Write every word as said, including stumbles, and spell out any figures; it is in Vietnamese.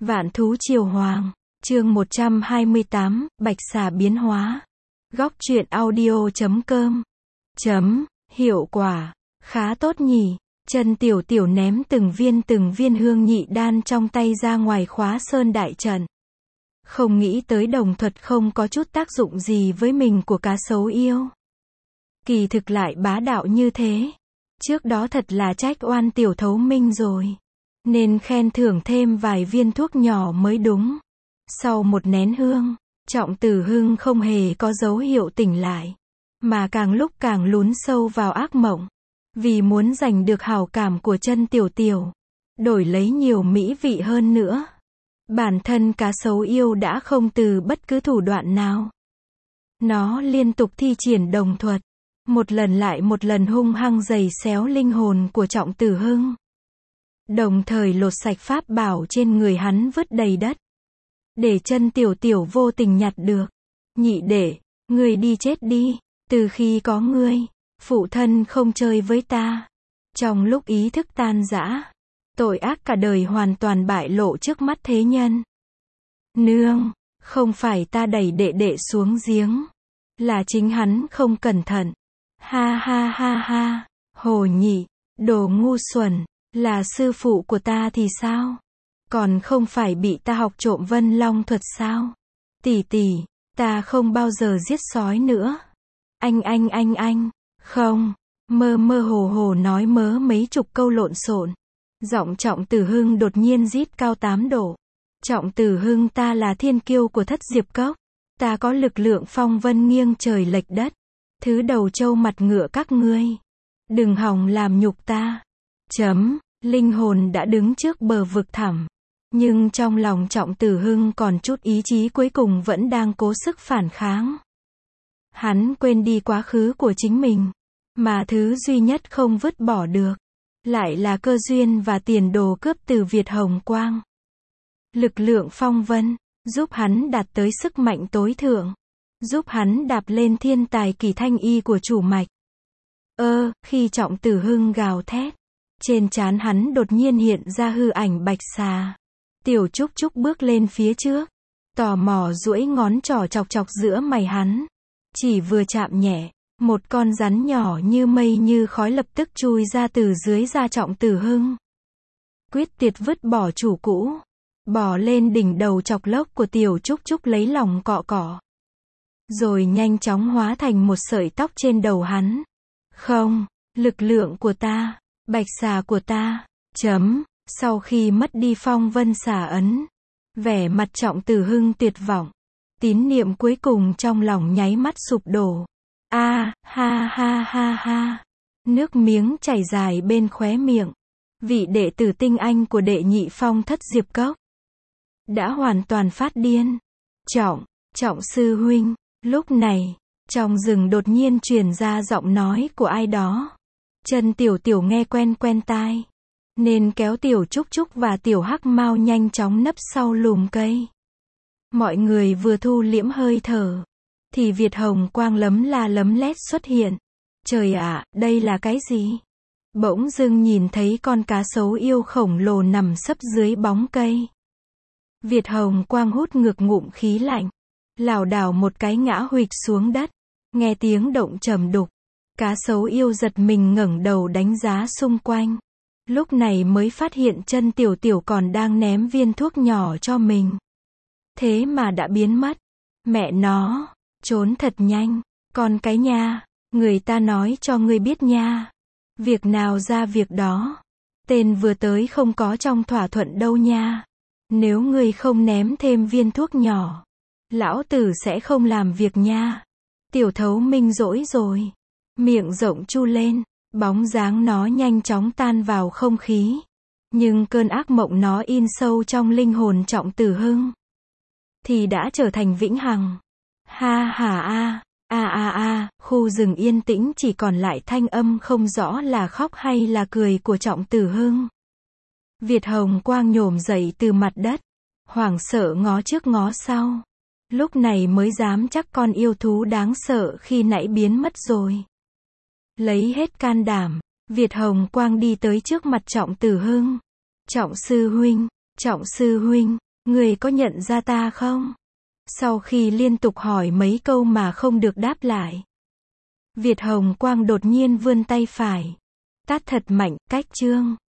Vạn thú triều hoàng, chương một trăm hai mươi tám, Bạch xà biến hóa. Góc truyện audio chấm com. Chấm, hiệu quả, khá tốt nhỉ. Chân Tiểu Tiểu ném từng viên từng viên hương nhị đan trong tay ra ngoài khóa sơn đại trận. Không nghĩ tới đồng thuật không có chút tác dụng gì với mình của cá sấu yêu. Kỳ thực lại bá đạo như thế. Trước đó thật là trách oan Tiểu Thấu Minh rồi. Nên khen thưởng thêm vài viên thuốc nhỏ mới đúng. Sau một nén hương, Trọng Tử Hưng không hề có dấu hiệu tỉnh lại. Mà càng lúc càng lún sâu vào ác mộng. Vì muốn giành được hảo cảm của Chân Tiểu Tiểu. Đổi lấy nhiều mỹ vị hơn nữa. Bản thân cá sấu yêu đã không từ bất cứ thủ đoạn nào. Nó liên tục thi triển đồng thuật. Một lần lại một lần hung hăng giày xéo linh hồn của Trọng Tử Hưng. Đồng thời lột sạch pháp bảo trên người hắn vứt đầy đất. Để Chân Tiểu Tiểu vô tình nhặt được. Nhị đệ, ngươi đi chết đi. Từ khi có ngươi, phụ thân không chơi với ta. Trong lúc ý thức tan rã, tội ác cả đời hoàn toàn bại lộ trước mắt thế nhân. Nương, không phải ta đẩy đệ đệ xuống giếng. Là chính hắn không cẩn thận. Ha ha ha ha, Hồ Nhị, đồ ngu xuẩn. Là sư phụ của ta thì sao? Còn không phải bị ta học trộm Vân Long thuật sao? Tỷ tỷ, ta không bao giờ giết sói nữa. Anh anh anh anh, không, mơ mơ hồ hồ nói mớ mấy chục câu lộn xộn. Giọng Trọng Tử Hưng đột nhiên rít cao tám độ. Trọng Tử Hưng, ta là thiên kiêu của Thất Diệp Cốc. Ta có lực lượng phong vân nghiêng trời lệch đất. Thứ đầu trâu mặt ngựa các ngươi. Đừng hòng làm nhục ta. Chấm, linh hồn đã đứng trước bờ vực thẳm. Nhưng trong lòng Trọng Tử Hưng còn chút ý chí cuối cùng vẫn đang cố sức phản kháng. Hắn quên đi quá khứ của chính mình. Mà thứ duy nhất không vứt bỏ được. Lại là cơ duyên và tiền đồ cướp từ Việt Hồng Quang. Lực lượng phong vân, giúp hắn đạt tới sức mạnh tối thượng. Giúp hắn đạp lên thiên tài kỳ thanh y của chủ mạch. Ơ, khi Trọng Tử Hưng gào thét. Trên trán hắn đột nhiên hiện ra hư ảnh bạch xà. Tiểu Trúc Trúc bước lên phía trước. Tò mò duỗi ngón trỏ chọc chọc giữa mày hắn. Chỉ vừa chạm nhẹ, một con rắn nhỏ như mây như khói lập tức chui ra từ dưới da Trọng Tử Hưng. Quyết tiệt vứt bỏ chủ cũ. Bò lên đỉnh đầu chọc lốc của Tiểu Trúc Trúc lấy lòng cọ cọ. Rồi nhanh chóng hóa thành một sợi tóc trên đầu hắn. Không, lực lượng của ta. Bạch xà của ta, chấm, sau khi mất đi phong vân xà ấn, vẻ mặt Trọng Tử Hưng tuyệt vọng, tín niệm cuối cùng trong lòng nháy mắt sụp đổ. A, ha ha ha ha, nước miếng chảy dài bên khóe miệng, vị đệ tử tinh anh của đệ nhị phong Thất Diệp Cốc, đã hoàn toàn phát điên. Trọng, Trọng sư huynh, lúc này, trong rừng đột nhiên truyền ra giọng nói của ai đó. Chân Tiểu Tiểu nghe quen quen tai. Nên kéo Tiểu Trúc Trúc và Tiểu Hắc Mao nhanh chóng nấp sau lùm cây. Mọi người vừa thu liễm hơi thở. Thì Việt Hồng Quang lấm la lấm lét xuất hiện. Trời ạ, đây là cái gì? Bỗng dưng nhìn thấy con cá sấu yêu khổng lồ nằm sấp dưới bóng cây. Việt Hồng Quang hút ngược ngụm khí lạnh. Lảo đảo một cái ngã huỵch xuống đất. Nghe tiếng động trầm đục. Cá sấu yêu giật mình ngẩng đầu đánh giá xung quanh. Lúc này mới phát hiện Chân Tiểu Tiểu còn đang ném viên thuốc nhỏ cho mình. Thế mà đã biến mất. Mẹ nó, trốn thật nhanh. Còn cái nha, người ta nói cho ngươi biết nha. Việc nào ra việc đó. Tên vừa tới không có trong thỏa thuận đâu nha. Nếu ngươi không ném thêm viên thuốc nhỏ, lão tử sẽ không làm việc nha. Tiểu Thấu Minh dỗi rồi. Miệng rộng chu lên, bóng dáng nó nhanh chóng tan vào không khí. Nhưng cơn ác mộng nó in sâu trong linh hồn Trọng Tử Hưng. Thì đã trở thành vĩnh hằng. Ha ha a, a a a, khu rừng yên tĩnh chỉ còn lại thanh âm không rõ là khóc hay là cười của Trọng Tử Hưng. Việt Hồng Quang nhổm dậy từ mặt đất. Hoảng sợ ngó trước ngó sau. Lúc này mới dám chắc con yêu thú đáng sợ khi nãy biến mất rồi. Lấy hết can đảm, Việt Hồng Quang đi tới trước mặt Trọng Tử Hưng. Trọng sư huynh, Trọng sư huynh, Người có nhận ra ta không? Sau khi liên tục hỏi mấy câu mà không được đáp lại, Việt Hồng Quang đột nhiên vươn tay phải, tát thật mạnh, cách Trương